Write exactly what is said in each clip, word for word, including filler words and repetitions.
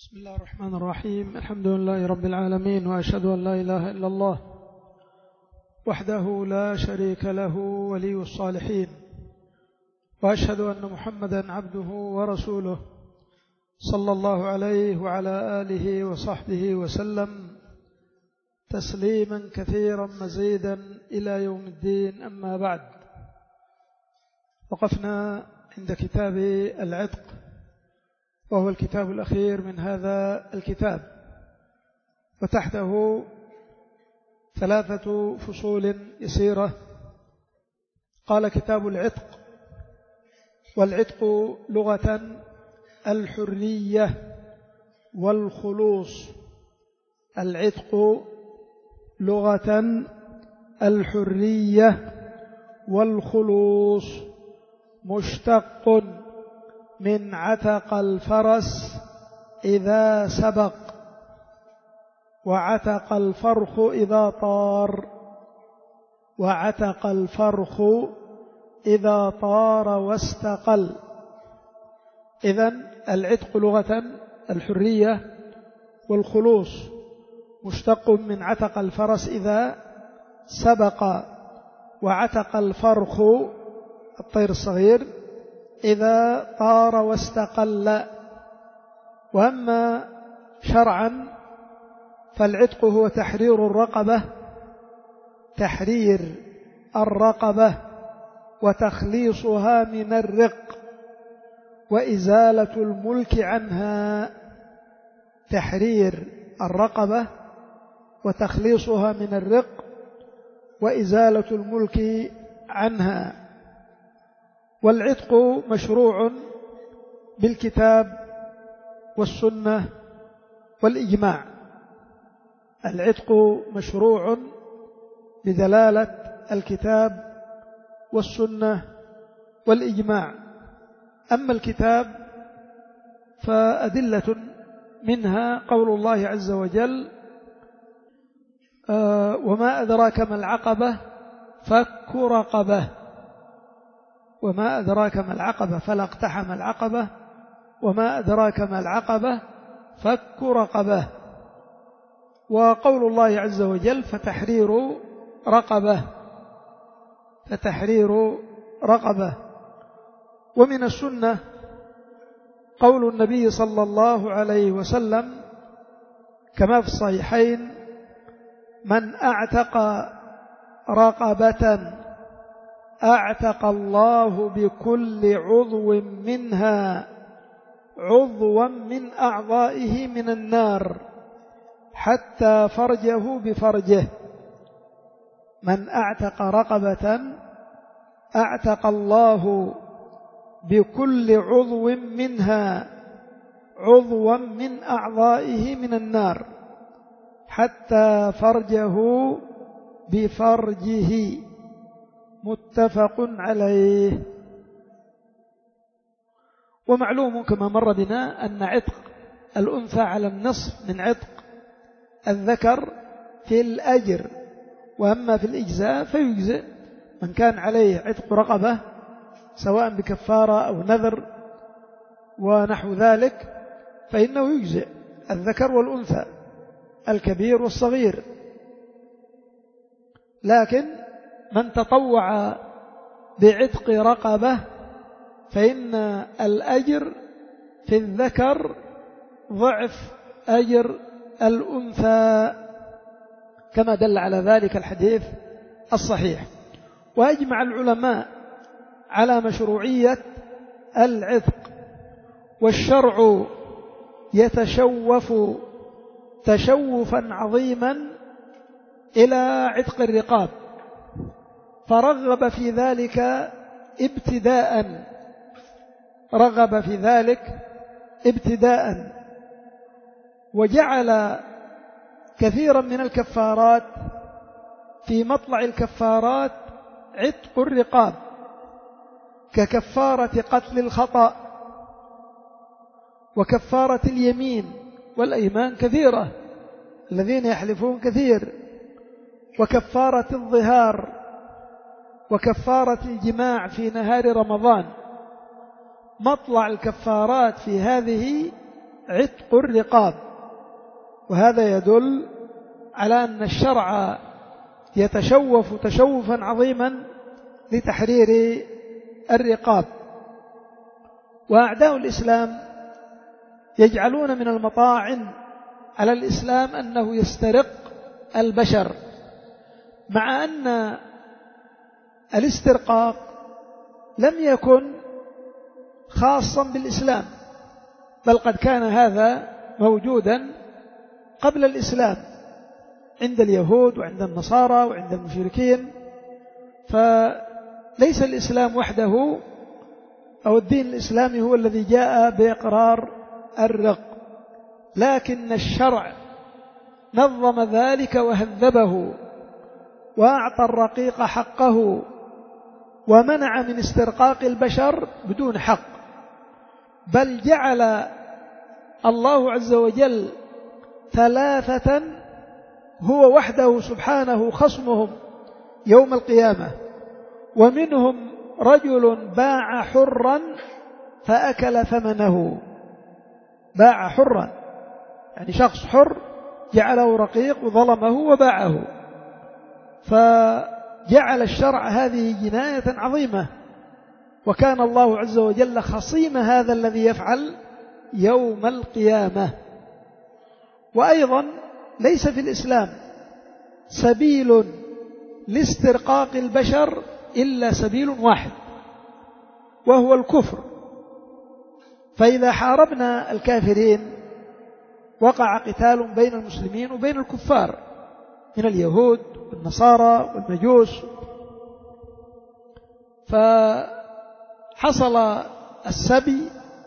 بسم الله الرحمن الرحيم. الحمد لله رب العالمين، وأشهد أن لا إله إلا الله وحده لا شريك له ولي الصالحين، وأشهد أن محمدا عبده ورسوله صلى الله عليه وعلى آله وصحبه وسلم تسليما كثيرا مزيدا إلى يوم الدين. أما بعد، وقفنا عند كتاب العتق، وهو الكتاب الأخير من هذا الكتاب، وتحته ثلاثة فصول يسيرة. قال: كتاب العتق. والعتق لغة الحرية والخلوص. العتق لغة الحرية والخلوص، مشتق من عتق الفرس إذا سبق، وعتق الفرخ إذا طار، وعتق الفرخ إذا طار واستقل. إذن العتق لغة الحرية والخلوص، مشتق من عتق الفرس إذا سبق، وعتق الفرخ الطير الصغير إذا طار واستقل. وأما شرعا فالعتق هو تحرير الرقبة، تحرير الرقبة وتخليصها من الرق وإزالة الملك عنها. تحرير الرقبة وتخليصها من الرق وإزالة الملك عنها. والعتق مشروع بالكتاب والسنة والإجماع. العتق مشروع بدلالة الكتاب والسنة والإجماع. أما الكتاب فأدلة منها قول الله عز وجل: آه وما أدراك ما العقبة فك رقبة. وما أدراك ما العقبة فلا اقتحم العقبة، وما أدراك ما العقبة فك رقبة. وقول الله عز وجل: فتحرير رقبة، فتحرير رقبة. ومن السنة قول النبي صلى الله عليه وسلم كما في الصحيحين: من أعتق رقبة أعتق الله بكل عضو منها عضوا من أعضائه من النار حتى فرجه بفرجه. من أعتق رقبة أعتق الله بكل عضو منها عضوا من أعضائه من النار حتى فرجه بفرجه. متفق عليه. ومعلوم كما مر بنا أن عتق الأنثى على النصف من عتق الذكر في الأجر، وأما في الإجزاء فيجزئ من كان عليه عتق رقبة سواء بكفارة أو نذر ونحو ذلك، فإنه يجزئ الذكر والأنثى، الكبير والصغير. لكن من تطوع بعتق رقبة فإن الأجر في الذكر ضعف أجر الأنثى، كما دل على ذلك الحديث الصحيح. وأجمع العلماء على مشروعية العتق، والشرع يتشوف تشوفا عظيما إلى عتق الرقاب، فرغب في ذلك ابتداء رغب في ذلك ابتداء وجعل كثيرا من الكفارات في مطلع الكفارات عتق الرقاب، ككفارة قتل الخطأ، وكفارة اليمين، والأيمان كثيرة الذين يحلفون كثير، وكفارة الظهار، وكفارة الجماع في نهار رمضان. مطلع الكفارات في هذه عتق الرقاب. وهذا يدل على أن الشرع يتشوف تشوفا عظيما لتحرير الرقاب. وأعداء الإسلام يجعلون من المطاعن على الإسلام أنه يسترق البشر، مع أن الاسترقاق لم يكن خاصا بالإسلام، بل قد كان هذا موجودا قبل الإسلام عند اليهود وعند النصارى وعند المشركين. فليس الإسلام وحده أو الدين الإسلامي هو الذي جاء بإقرار الرق، لكن الشرع نظم ذلك وهذبه وأعطى الرقيق حقه ومنع من استرقاق البشر بدون حق، بل جعل الله عز وجل ثلاثة هو وحده سبحانه خصمهم يوم القيامة، ومنهم رجل باع حرا فأكل ثمنه. باع حرا يعني شخص حر جعله رقيق وظلمه وباعه، فجعل الشرع هذه جناية عظيمة، وكان الله عز وجل خصيم هذا الذي يفعل يوم القيامة. وأيضا ليس في الإسلام سبيل لاسترقاق البشر إلا سبيل واحد، وهو الكفر. فإذا حاربنا الكافرين وقع قتال بين المسلمين وبين الكفار من اليهود والنصارى والمجوس، فحصل السبي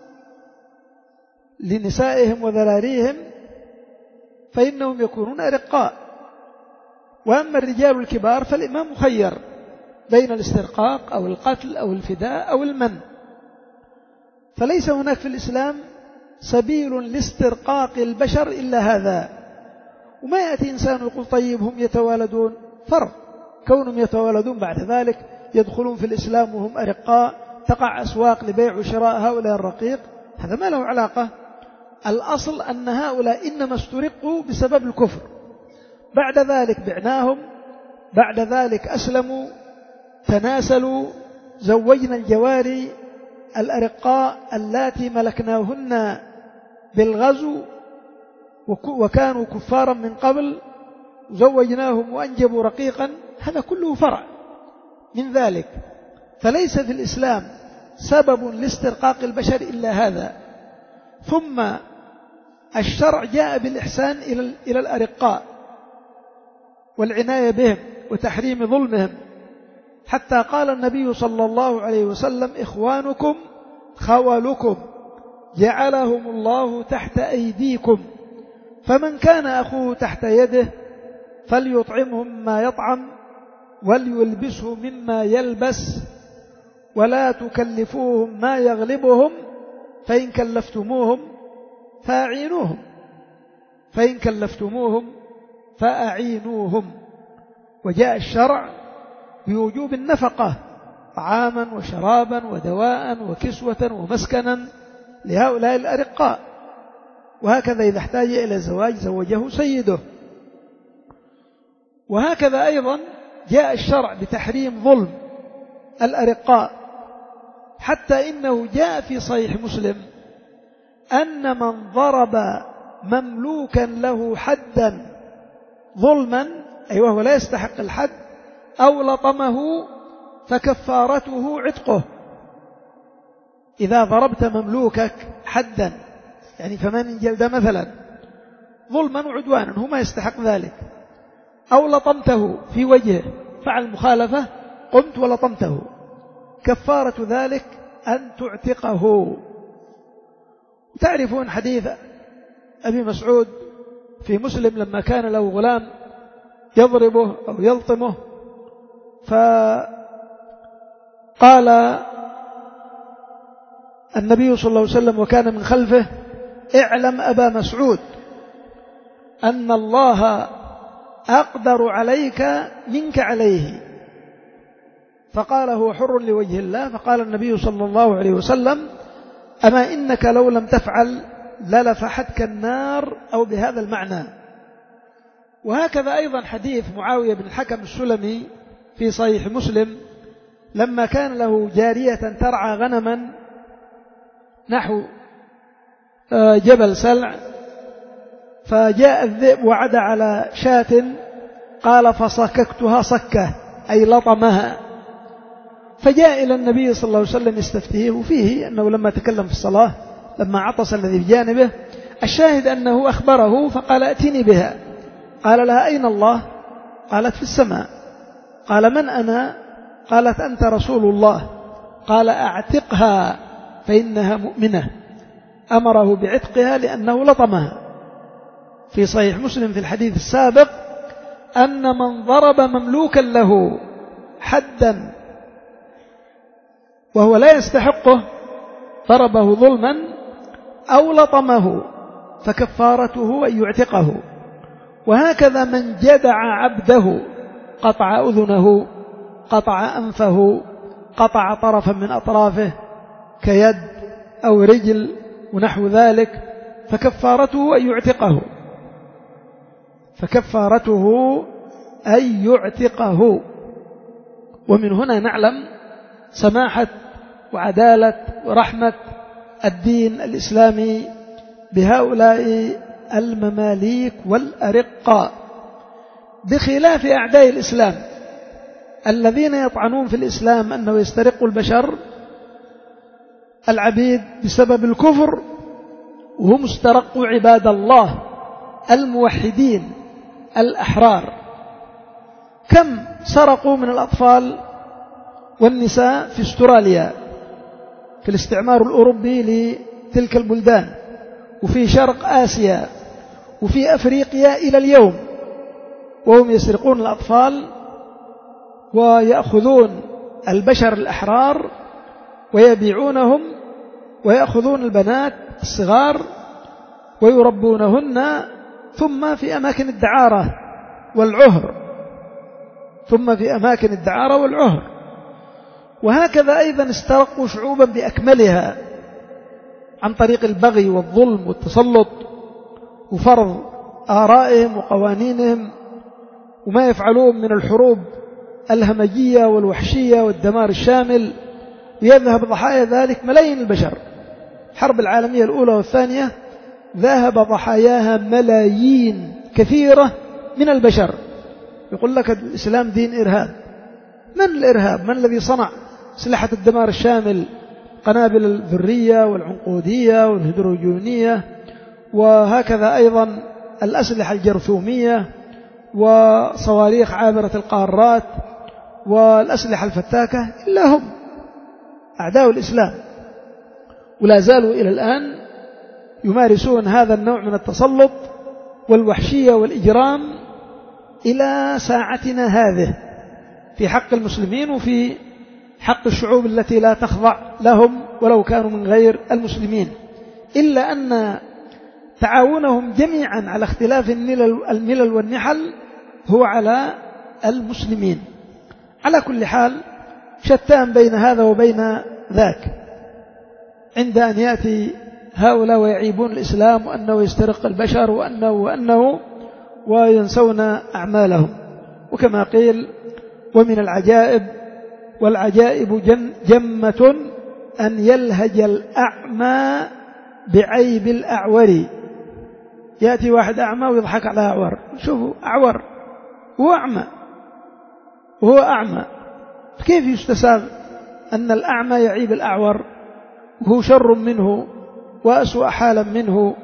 لنسائهم وذراريهم فإنهم يكونون أرقاء. وأما الرجال الكبار فالإمام مخير بين الاسترقاق أو القتل أو الفداء أو المن. فليس هناك في الإسلام سبيل لاسترقاق البشر إلا هذا. وما يأتي إنسان يقول طيب هم يتوالدون، فرق كونهم يتوالدون بعد ذلك يدخلون في الإسلام وهم أرقاء، تقع أسواق لبيع وشراء هؤلاء الرقيق، هذا ما له علاقة. الأصل أن هؤلاء إنما استرقوا بسبب الكفر، بعد ذلك بعناهم، بعد ذلك أسلموا، تناسلوا، زوجنا الجواري الأرقاء اللاتي ملكناهن بالغزو وكانوا كفارا من قبل، زوجناهم وأنجبوا رقيقا، هذا كله فرع من ذلك. فليس في الإسلام سبب لاسترقاق البشر إلا هذا. ثم الشرع جاء بالإحسان إلى الأرقاء والعناية بهم وتحريم ظلمهم، حتى قال النبي صلى الله عليه وسلم إخوانكم خولكم جعلهم الله تحت أيديكم، فمن كان أخوه تحت يده فليطعمه مما يطعم وليلبسه مما يلبس ولا تكلفوهم ما يغلبهم، فإن كلفتموهم فأعينوهم فإن كلفتموهم فأعينوهم. وجاء الشرع بوجوب النفقة طعاما وشرابا ودواء وكسوة ومسكنا لهؤلاء الأرقاء، وهكذا إذا احتاج إلى زواج زوجه سيده. وهكذا أيضا جاء الشرع بتحريم ظلم الأرقاء، حتى إنه جاء في صحيح مسلم أن من ضرب مملوكا له حدا ظلما، أي وهو لا يستحق الحد، أو لطمه فكفارته عتقه. إذا ضربت مملوكك حدا يعني ثمانين جلدة مثلا ظلما وعدوانا، هو ما يستحق ذلك، أو لطمته في وجهه فعل مخالفة قمت ولطمته، كفارة ذلك أن تعتقه. تعرفون حديث أبي مسعود في مسلم لما كان له غلام يضربه أو يلطمه، فقال النبي صلى الله عليه وسلم وكان من خلفه اعلم أبا مسعود أن الله أقدر عليك منك عليه، فقال هو حر لوجه الله. فقال النبي صلى الله عليه وسلم أما إنك لو لم تفعل للفحتك النار أو بهذا المعنى. وهكذا أيضا حديث معاوية بن الحكم السلمي في صحيح مسلم لما كان له جارية ترعى غنما نحو جبل سلع، فجاء الذئب وعد على شاة، قال فصككتها صكة أي لطمها، فجاء إلى النبي صلى الله عليه وسلم يستفتيه، وفيه أنه لما تكلم في الصلاة لما عطس الذي بجانبه، الشاهد أنه أخبره فقال ائتني بها. قال لها أين الله؟ قالت في السماء. قال من أنا؟ قالت أنت رسول الله. قال أعتقها فإنها مؤمنة. أمره بعتقها لأنه لطمها. في صحيح مسلم في الحديث السابق أن من ضرب مملوكا له حدا وهو لا يستحقه ضربه ظلما أو لطمه فكفارته أن يعتقه. وهكذا من جدع عبده قطع أذنه، قطع أنفه، قطع طرفا من أطرافه كيد أو رجل ونحو ذلك، فكفارته أن يعتقه فكفارته أن يعتقه. ومن هنا نعلم سماحة وعدالة ورحمة الدين الإسلامي بهؤلاء المماليك والأرقاء، بخلاف أعداء الإسلام الذين يطعنون في الإسلام أنه يسترق البشر العبيد بسبب الكفر، وهم استرقوا عباد الله الموحدين الأحرار. كم سرقوا من الأطفال والنساء في استراليا في الاستعمار الأوروبي لتلك البلدان، وفي شرق آسيا، وفي أفريقيا إلى اليوم، وهم يسرقون الأطفال ويأخذون البشر الأحرار ويبيعونهم، ويأخذون البنات الصغار ويربونهن، ثم في أماكن الدعارة والعهر ثم في أماكن الدعارة والعهر. وهكذا أيضا استرقوا شعوبا بأكملها عن طريق البغي والظلم والتسلط وفرض آرائهم وقوانينهم، وما يفعلون من الحروب الهمجية والوحشية والدمار الشامل، ويذهب ضحايا ذلك ملايين البشر. الحرب العالمية الأولى والثانية ذهب ضحاياها ملايين كثيرة من البشر. يقول لك الإسلام دين إرهاب. من الإرهاب؟ من الذي صنع سلاح الدمار الشامل؟ قنابل الذرية والعنقودية والهيدروجينية، وهكذا أيضا الأسلحة الجرثومية وصواريخ عابرة القارات والأسلحة الفتاكة، إلا هم أعداء الإسلام، ولا زالوا إلى الآن يمارسون هذا النوع من التسلط والوحشية والإجرام إلى ساعتنا هذه في حق المسلمين وفي حق الشعوب التي لا تخضع لهم ولو كانوا من غير المسلمين، إلا أن تعاونهم جميعا على اختلاف الملل والنحل هو على المسلمين. على كل حال شتان بين هذا وبين ذاك، عند أن يأتي هؤلاء ويعيبون الإسلام وأنه يسترق البشر وأنه وأنه وينسون أعمالهم. وكما قيل: ومن العجائب والعجائب جمة أن يلهج الأعمى بعيب الأعور. يأتي واحد أعمى ويضحك على أعور، شوفوا أعور هو أعمى وهو أعمى، كيف يستساغ أن الأعمى يعيب الأعور وهو شر منه وأسوأ حالا منه؟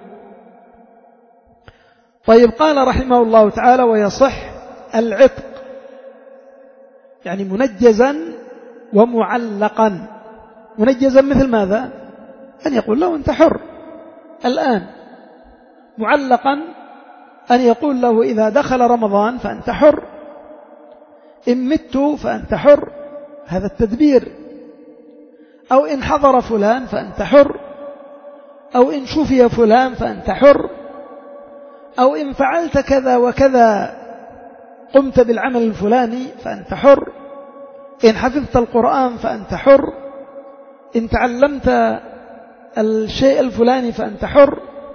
طيب، قال رحمه الله تعالى: ويصح العتق، يعني منجزا ومعلقا. منجزا مثل ماذا؟ أن يقول له أنت حر الآن. معلقا أن يقول له إذا دخل رمضان فأنت حر، إن مت فأنت حر، هذا التدبير. أو إن حضر فلان فأنت حر، أو إن شفي فلان فأنت حر، أو إن فعلت كذا وكذا قمت بالعمل الفلاني فأنت حر، إن حفظت القرآن فأنت حر، إن تعلمت الشيء الفلاني فأنت حر.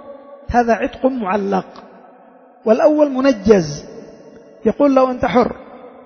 هذا عتق معلق، والأول منجز يقول له أنت حر.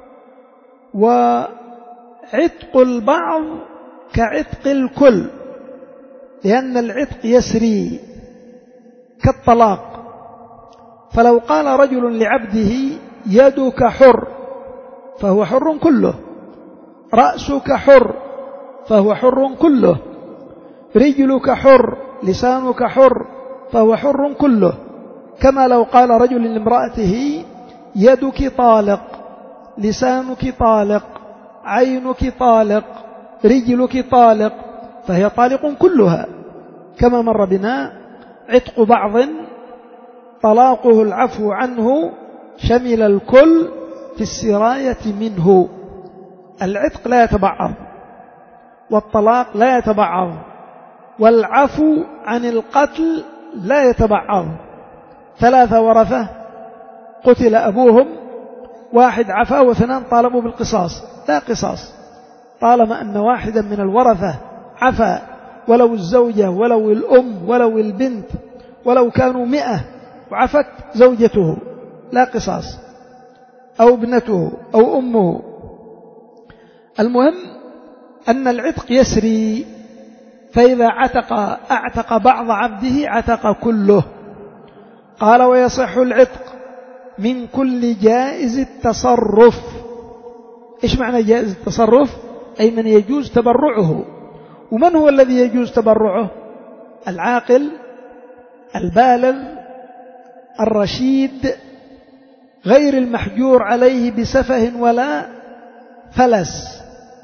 وعتق البعض كعتق الكل، لأن العتق يسري كالطلاق. فلو قال رجل لعبده يدك حر فهو حر كله، رأسك حر فهو حر كله، رجلك حر، لسانك حر، فهو حر كله. كما لو قال رجل لامرأته يدك طالق، لسانك طالق، عينك طالق، رجلك طالق، فهي طالق كلها. كما مر بنا عتق بعض طلاقه العفو عنه شمل الكل في السراية منه. العتق لا يتبعض، والطلاق لا يتبعض، والعفو عن القتل لا يتبعض. ثلاثة ورثة قتل أبوهم، واحد عفا واثنان طالبوا بالقصاص، لا قصاص طالما أن واحدا من الورثة عفا، ولو الزوجة ولو الأم ولو البنت ولو كانوا مئة وعفت زوجته، لا قصاص، أو ابنته أو أمه. المهم أن العتق يسري، فإذا عتق أعتق بعض عبده عتق كله. قال ويصح العتق من كل جائز التصرف. إيش معنى جائز التصرف؟ أي من يجوز تبرعه. ومن هو الذي يجوز تبرعه؟ العاقل البالغ الرشيد غير المحجور عليه بسفه ولا فلس.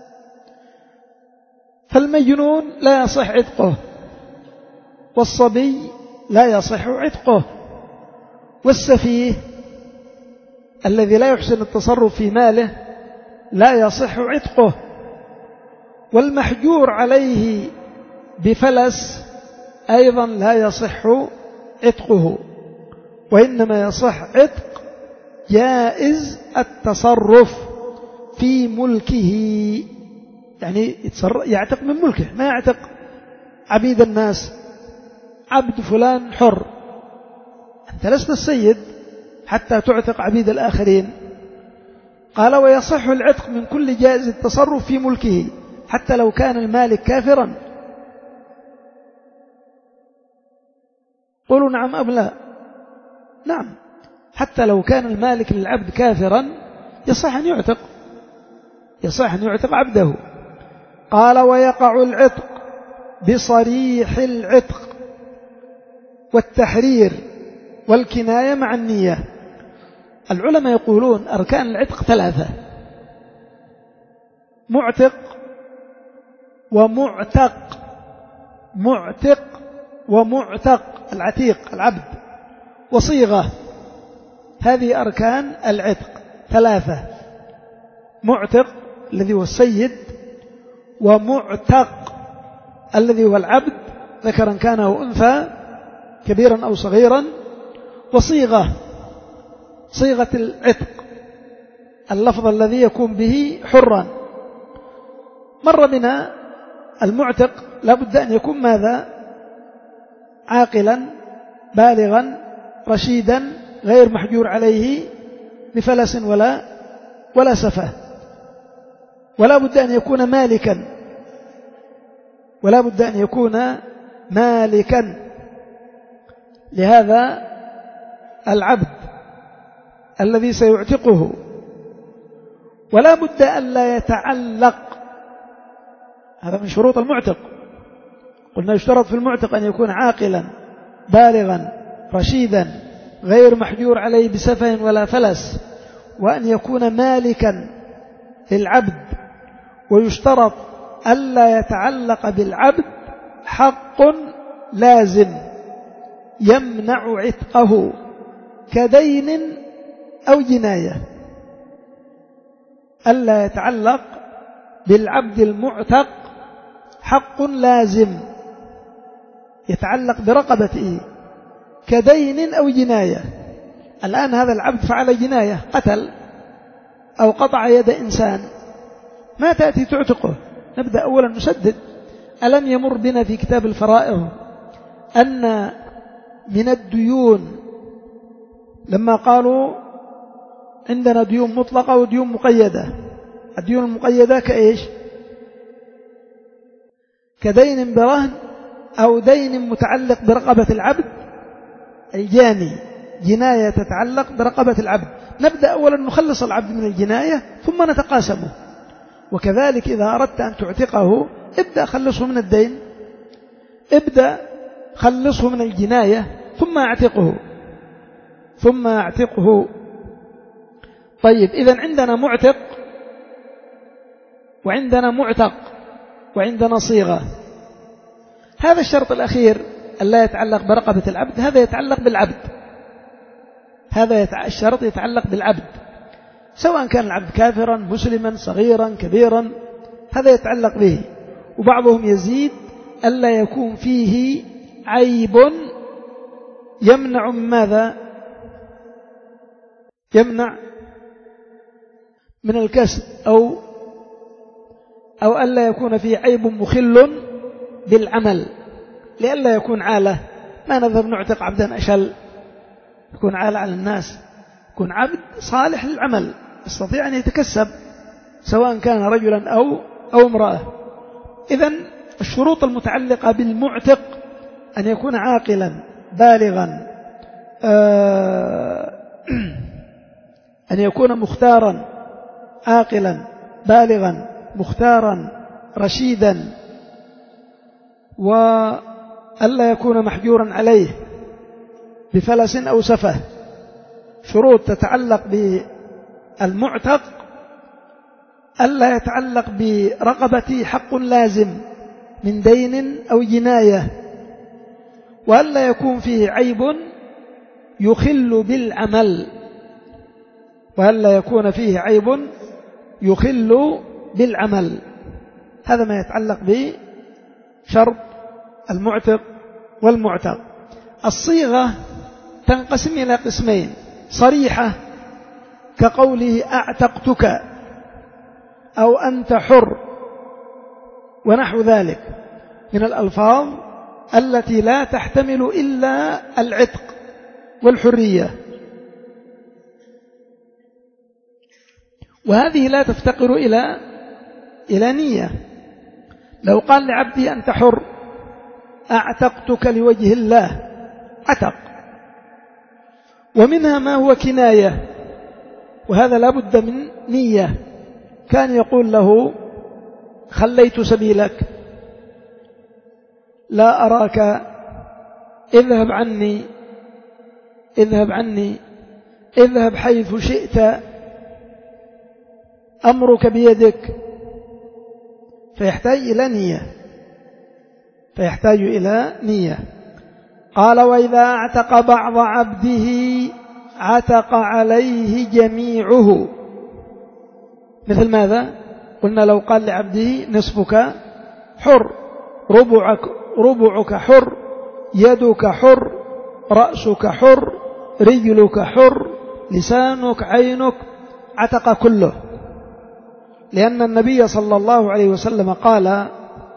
فالمجنون لا يصح عتقه، والصبي لا يصح عتقه، والسفيه الذي لا يحسن التصرف في ماله لا يصح عتقه، والمحجور عليه بفلس أيضا لا يصح عتقه، وإنما يصح عتق جائز التصرف في ملكه، يعني يعتق من ملكه، ما يعتق عبيد الناس. عبد فلان حر، أنت لست السيد حتى تعتق عبيد الآخرين. قال ويصح العتق من كل جائز التصرف في ملكه، حتى لو كان المالك كافرا. قولوا نعم أم لا؟ نعم، حتى لو كان المالك للعبد كافرا يصح أن يعتق، يصح أن يعتق عبده. قال ويقع العتق بصريح العتق والتحرير والكناية مع النية. العلماء يقولون أركان العتق ثلاثة: معتق ومعتق، معتق ومعتق العتيق العبد، وصيغة. هذه أركان العتق ثلاثة: معتق الذي هو السيد، ومعتق الذي هو العبد ذكرا كان أو أنثى كبيرا أو صغيرا، وصيغة صيغة العتق اللفظ الذي يكون به حرا. مر بنا المعتق لابد أن يكون ماذا؟ عاقلا بالغا رشيدا غير محجور عليه بفلس ولا ولا سفه، ولا بد أن يكون مالكا، ولا بد أن يكون مالكا لهذا العبد الذي سيعتقه، ولا بد أن لا يتعلق. هذا من شروط المعتق. قلنا يشترط في المعتق أن يكون عاقلا بالغا رشيدا غير محجور عليه بسفه ولا فلس، وأن يكون مالكا للعبد، ويشترط ألا يتعلق بالعبد حق لازم يمنع عتقه كدين أو جناية. ألا يتعلق بالعبد المعتق حق لازم يتعلق برقبته كدين أو جناية. الآن هذا العبد فعل جناية، قتل أو قطع يد إنسان، ما تأتي تعتقه؟ نبدأ أولا نسدد. ألم يمر بنا في كتاب الفرائض أن من الديون، لما قالوا عندنا ديون مطلقة وديون مقيدة. الديون المقيدة كإيش؟ كدين برهن أو دين متعلق برقبة العبد الجاني، جناية تتعلق برقبة العبد. نبدأ أولا نخلص العبد من الجناية ثم نتقاسمه. وكذلك إذا أردت أن تعتقه ابدأ خلصه من الدين، ابدأ خلصه من الجناية ثم اعتقه ثم اعتقه طيب، إذن عندنا معتق وعندنا معتق وعندنا صيغة. هذا الشرط الأخير ألا يتعلق برقبة العبد، هذا يتعلق بالعبد، هذا يتع... الشرط يتعلق بالعبد، سواء كان العبد كافرا مسلما صغيرا كبيرا، هذا يتعلق به. وبعضهم يزيد ألا يكون فيه عيب يمنع من ماذا؟ يمنع من الكسب، أو أو ألا يكون فيه عيب مخل بالعمل، لئلا يكون عالة. ما نذهب نعتق عبدا أشل يكون عالة على الناس، يكون عبد صالح للعمل يستطيع أن يتكسب سواء كان رجلا أو أو امرأة. إذن الشروط المتعلقة بالمعتق أن يكون عاقلا بالغا، أن يكون مختارا عاقلا بالغا مختارا رشيدا، وألا يكون محجورا عليه بفلس أو سفه. شروط تتعلق بالمعتق: ألا يتعلق برقبته حق لازم من دين أو جناية، وألا يكون فيه عيب يخل بالعمل، وألا يكون فيه عيب يخل بالعمل. هذا ما يتعلق بشرط المعتق والمعتق. الصيغة تنقسم إلى قسمين: صريحة كقوله أعتقتك أو أنت حر ونحو ذلك من الألفاظ التي لا تحتمل إلا العتق والحرية، وهذه لا تفتقر إلى إلى نية. لو قال لعبدي أنت حر أعتقتك لوجه الله عتق. ومنها ما هو كناية، وهذا لا بد من نية. كان يقول له خليت سبيلك، لا أراك، اذهب عني اذهب عني اذهب حيث شئت، أمرك بيدك. فيحتاج إلى نية فيحتاج إلى نية. قال: وإذا اعتق بعض عبده عتق عليه جميعه. مثل ماذا؟ قلنا لو قال لعبده نصفك حر، ربعك, ربعك حر، يدك حر، رأسك حر، رجلك حر، لسانك، عينك، عتق كله. لأن النبي صلى الله عليه وسلم قال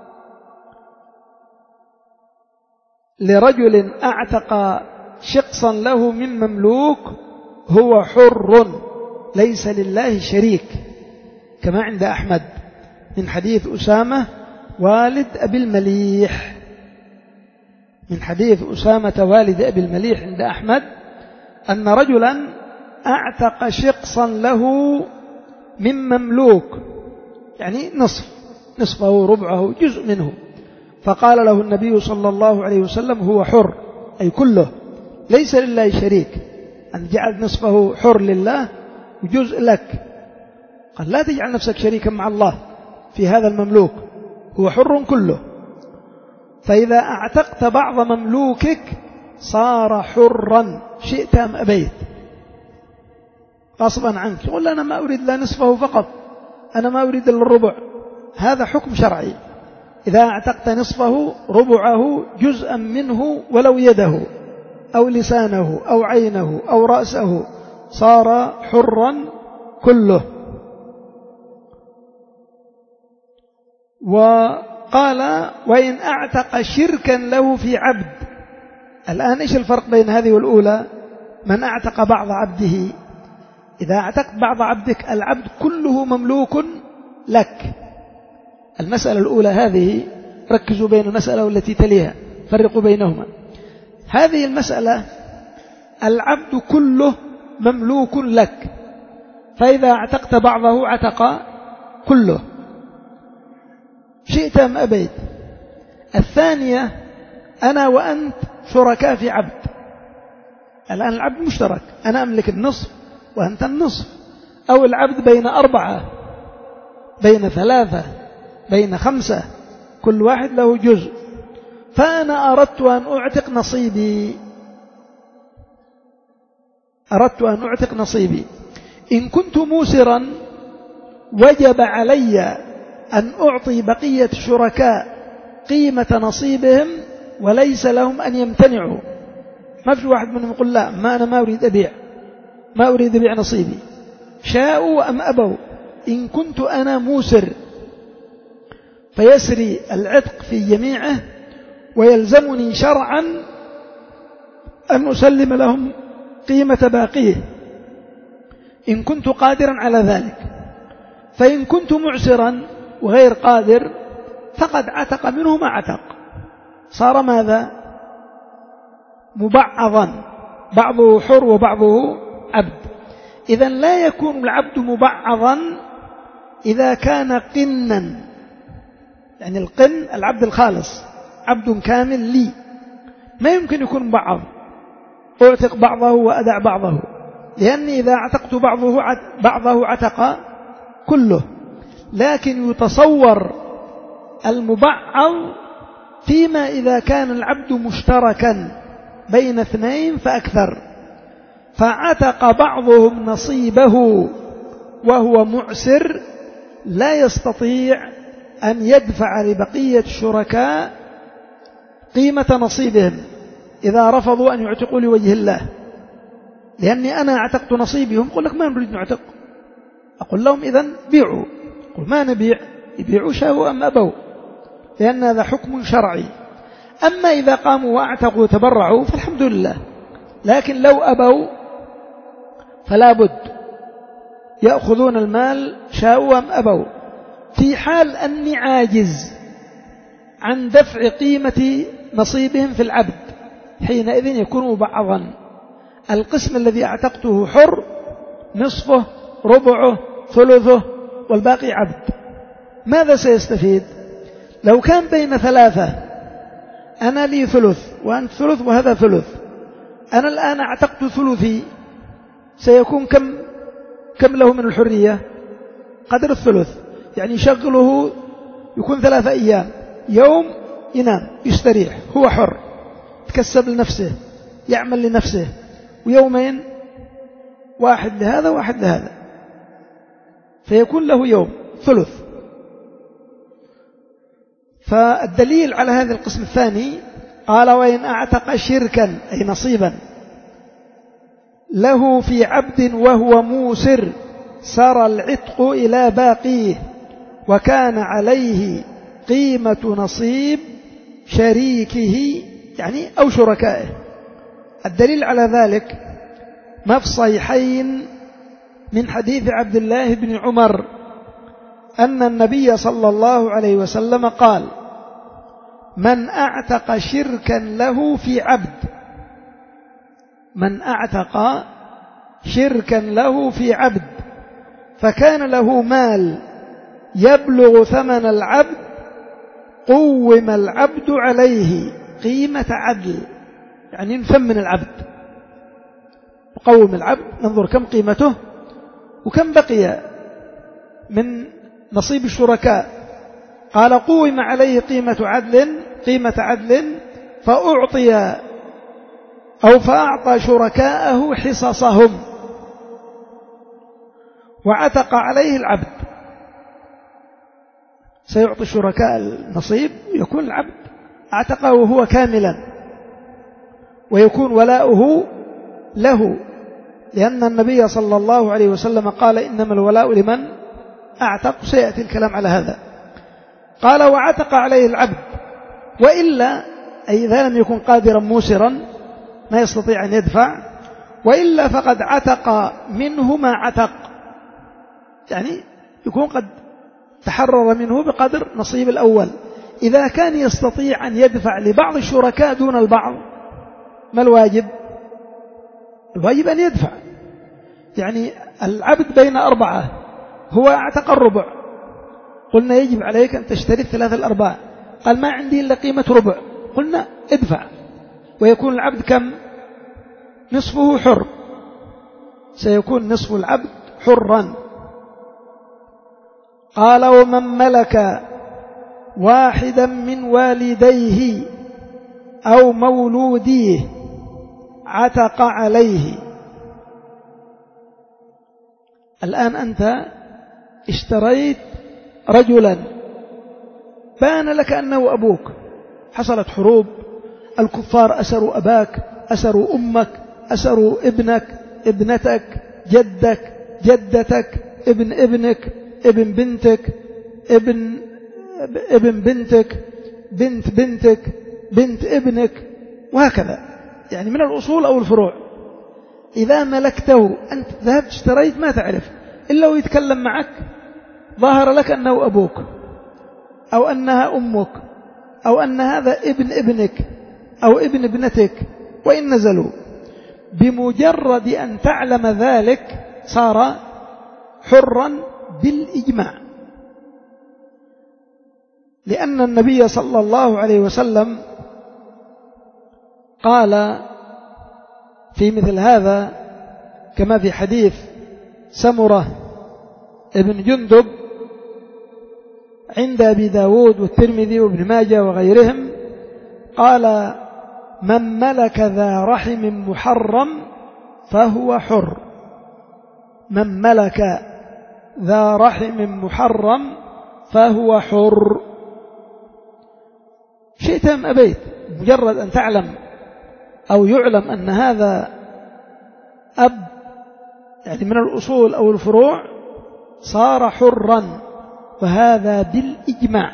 لرجل أعتق شقصا له من مملوك: هو حر ليس لله شريك، كما عند أحمد من حديث أسامة والد أبي المليح من حديث أسامة والد أبي المليح عند أحمد أن رجلا أعتق شقصا له من مملوك، يعني نصف نصفه ربعه جزء منه، فقال له النبي صلى الله عليه وسلم: هو حر، أي كله ليس لله شريك، أن جعل نصفه حر لله وجزء لك. قال: لا تجعل نفسك شريكا مع الله في هذا المملوك، هو حر كله. فإذا اعتقت بعض مملوكك صار حرا شئت أم أبيت، غصبا عنك. يقول: أنا ما أريد لا نصفه فقط، أنا ما أريد إلا الربع. هذا حكم شرعي. إذا اعتقت نصفه ربعه جزءا منه ولو يده أو لسانه أو عينه أو رأسه صار حرا كله. وقال: وإن اعتق شركا له في عبد، الآن إيش الفرق بين هذه والأولى؟ من أعتق بعض عبده، إذا اعتقت بعض عبدك العبد كله مملوك لك. المسألة الأولى هذه ركزوا بين المسألة والتي تليها، فرقوا بينهما. هذه المسألة العبد كله مملوك لك، فإذا اعتقت بعضه اعتق كله شئت أم أبيت. الثانية أنا وأنت شركاء في عبد، الآن العبد مشترك، أنا أملك النصف وأنت النصف، أو العبد بين أربعة، بين ثلاثة، بين خمسة، كل واحد له جزء، فأنا أردت أن أعتق نصيبي أردت أن أعتق نصيبي إن كنت موسرا وجب علي أن أعطي بقية الشركاء قيمة نصيبهم، وليس لهم أن يمتنعوا. ما في واحد منهم يقول لا، ما أنا ما أريد أبيع، ما أريد أبيع نصيبي، شاءوا أم أبوا. إن كنت أنا موسر فيسري العتق في جميعه، ويلزمني شرعا أن أسلم لهم قيمة باقيه إن كنت قادرا على ذلك. فإن كنت معسرا وغير قادر فقد عتق منه ما عتق، صار ماذا؟ مبعضا، بعضه حر وبعضه عبد. إذن لا يكون العبد مبعضا إذا كان قنا، يعني القن العبد الخالص، عبد كامل لي، ما يمكن يكون مبعض، أعتق بعضه وأدع بعضه، لأني إذا اعتقت بعضه بعضه عتق كله. لكن يتصور المبعض فيما إذا كان العبد مشتركا بين اثنين فأكثر، فعتق بعضهم نصيبه وهو معسر، لا يستطيع أن يدفع لبقية الشركاء قيمة نصيبهم إذا رفضوا أن يعتقوا لوجه الله، لأني أنا اعتقت نصيبي، هم يقول لك ما نريد نعتق، أقول لهم إذن بيعوا، أقول ما نبيع، يبيعوا شاءوا أم أبوا، لأن هذا حكم شرعي. أما إذا قاموا واعتقوا وتبرعوا فالحمد لله، لكن لو أبوا فلا بد يأخذون المال شاءوا أم أبوا. في حال أني عاجز عن دفع قيمة نصيبهم في العبد، حينئذ يكون بعضا. القسم الذي اعتقته حر، نصفه، ربعه، ثلثه، والباقي عبد. ماذا سيستفيد؟ لو كان بين ثلاثة، أنا لي ثلث وأنت ثلث وهذا ثلث، أنا الآن اعتقت ثلثي، سيكون كم كم له من الحرية؟ قدر الثلث، يعني يشغله يكون ثلاثة أيام، يوم ينام يستريح، هو حر، تكسب لنفسه، يعمل لنفسه، ويومين واحد لهذا واحد لهذا، فيكون له يوم ثلث. فالدليل على هذا القسم الثاني قال وإن أعتق شركا أي نصيبا له في عبد وهو موسر سار العتق إلى باقيه وكان عليه قيمة نصيب شريكه يعني أو شركائه. الدليل على ذلك ما في الصحيحين من حديث عبد الله بن عمر أن النبي صلى الله عليه وسلم قال من أعتق شركا له في عبد من أعتق شركا له في عبد فكان له مال يبلغ ثمن العبد قوم العبد عليه قيمة عدل، يعني نثمن العبد، نقوم العبد، ننظر كم قيمته وكم بقي من نصيب الشركاء. قال قوم عليه قيمة عدل قيمة عدل فأعطي أو فأعطى شركاءه حصصهم وعتق عليه العبد. سيعطي الشركاء النصيب، يكون العبد اعتقه وهو كاملا، ويكون ولاؤه له، لأن النبي صلى الله عليه وسلم قال إنما الولاء لمن أعتق، سيأتي الكلام على هذا. قال وعتق عليه العبد، وإلا أي إذا لم يكن قادرا موسرا ما يستطيع أن يدفع، وإلا فقد عتق منه ما عتق، يعني يكون قد تحرر منه بقدر نصيب الأول. إذا كان يستطيع أن يدفع لبعض الشركاء دون البعض، ما الواجب؟ الواجب أن يدفع. يعني العبد بين أربعة، هو اعتق الربع، قلنا يجب عليك أن تشتري ثلاث الأرباع، قال ما عندي إلا قيمة ربع، قلنا ادفع، ويكون العبد كم؟ نصفه حر، سيكون نصف العبد حرا. قال ومن ملك واحدا من والديه أو مولوديه عتق عليه. الآن أنت اشتريت رجلا بان لك أنه أبوك، حصلت حروب، الكفار أسروا أباك، أسروا أمك، أسروا ابنك، ابنتك، جدك، جدتك، ابن ابنك، ابن بنتك، ابن ابن بنتك، بنت بنتك، بنت ابنك، وهكذا، يعني من الأصول أو الفروع. إذا ملكته أنت ذهبت اشتريت ما تعرف إلا ويتكلم معك، ظهر لك أنه أبوك أو أنها أمك أو أن هذا ابن ابنك أو ابن ابنتك، وإن نزلوا، بمجرد أن تعلم ذلك صار حرا بالإجماع، لأن النبي صلى الله عليه وسلم قال في مثل هذا كما في حديث سمرة ابن جندب عند أبي داود والترمذي وابن ماجه وغيرهم، قال من ملك ذا رحم محرم فهو حر. من ملك ذا رحم محرم فهو حر. شئت أم أبيت، مجرد أن تعلم أو يعلم أن هذا أب، يعني من الأصول أو الفروع، صار حرا، وهذا بالإجماع.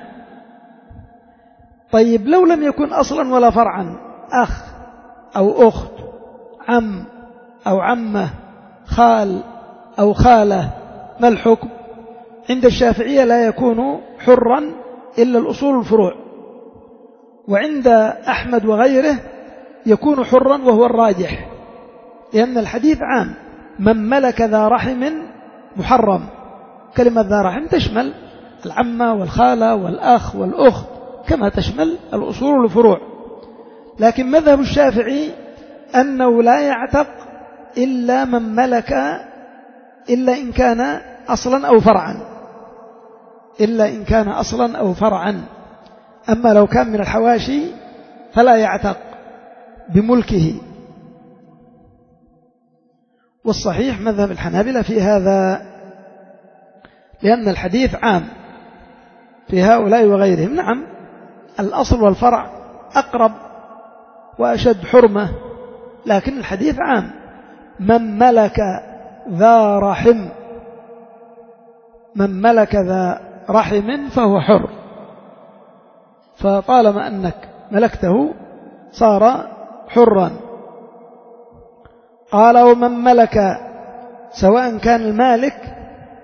طيب لو لم يكن أصلا ولا فرعا، أخ أو أخت، عم أو عمة، خال أو خالة، ما الحكم؟ عند الشافعية لا يكون حرا إلا الأصول الفروع، وعند أحمد وغيره يكون حرا وهو الراجح، لأن الحديث عام، من ملك ذا رحم محرم. كلمة ذا رحم تشمل العمة والخالة والأخ والأخت، كما تشمل الأصول والفروع. لكن مذهب الشافعي أنه لا يعتق إلا من ملك، إلا إن كان أصلا أو فرعا، إلا إن كان أصلا أو فرعا. أما لو كان من الحواشي فلا يعتق بملكه. والصحيح مذهب الحنابلة في هذا، لأن الحديث عام في هؤلاء وغيرهم. نعم الأصل والفرع أقرب وأشد حرمة، لكن الحديث عام، من ملك ذا رحم، من ملك ذا رحم فهو حر. فطالما أنك ملكته صار حرا. قال ومن ملك، سواء كان المالك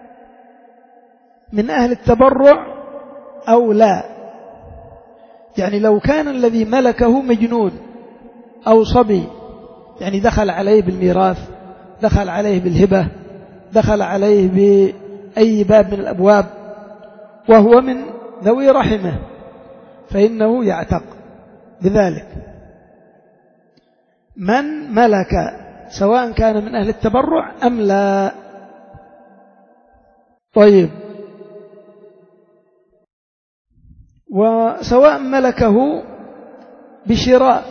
من أهل التبرع أو لا، يعني لو كان الذي ملكه مجنون أو صبي، يعني دخل عليه بالميراث، دخل عليه بالهبة، دخل عليه بأي باب من الأبواب، وهو من ذوي رحمه، فإنه يعتق بذلك. من ملك سواء كان من أهل التبرع أم لا. طيب، وسواء ملكه بشراء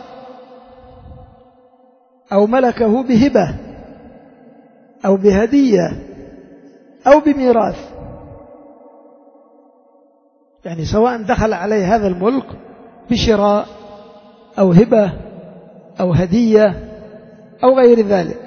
أو ملكه بهبة أو بهدية أو بميراث، يعني سواء دخل عليه هذا الملك بشراء أو هبة أو هدية أو غير ذلك.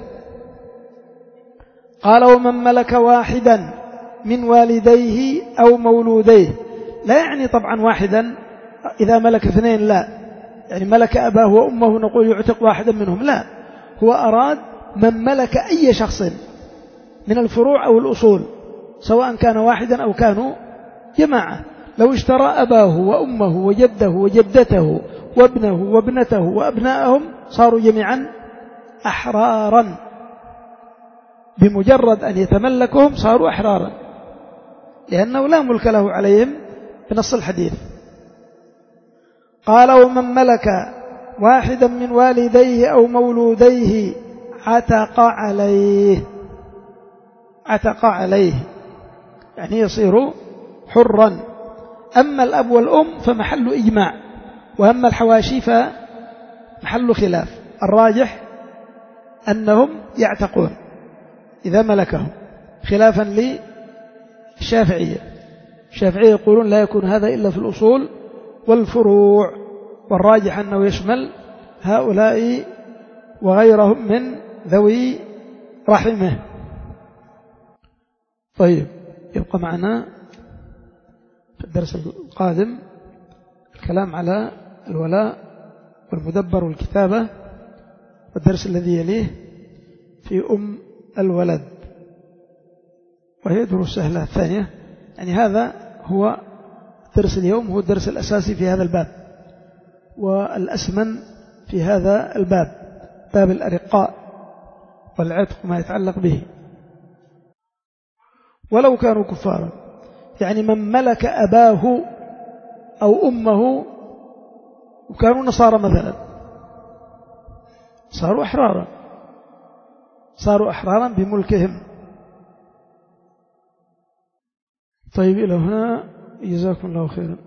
قال ومن ملك واحدا من والديه أو مولوديه، لا يعني طبعا واحدا إذا ملك اثنين، لا، يعني ملك أباه وأمه نقول يعتق واحدا منهم، لا، هو أراد من ملك أي شخص من الفروع أو الأصول، سواء كان واحدا أو كانوا جماعة. لو اشترى أباه وأمه وجده وجدته وابنه وابنته وأبناءهم صاروا جميعا أحرارا، بمجرد أن يتملكهم صاروا أحرارا، لأنه لا ملك له عليهم بنص الحديث. قال ومن ملك واحدا من والديه أو مولوديه عتق عليه، عتق عليه يعني يصير حرا. أما الأب والأم فمحل إجماع، وأما الحواشي فمحل خلاف. الراجح أنهم يعتقون إذا ملكهم، خلافا للشافعية. الشافعية يقولون لا يكون هذا إلا في الأصول والفروع، والراجح أنه يشمل هؤلاء وغيرهم من ذوي رحمه. طيب، يبقى معنا في الدرس القادم الكلام على الولاء والمدبر والكتابة، والدرس الذي يليه في أم الولد، وهي دروس سهلة الثانية. يعني هذا هو درس اليوم، هو الدرس الأساسي في هذا الباب والأسمن في هذا الباب، باب الأرقاء والعتق وما يتعلق به. ولو كانوا كفارا، يعني من ملك أباه أو أمه وكانوا نصارى مثلا صاروا أحرارا، صاروا أحرارا بملكهم. طيب، إلى هنا، جزاكم الله خيرا.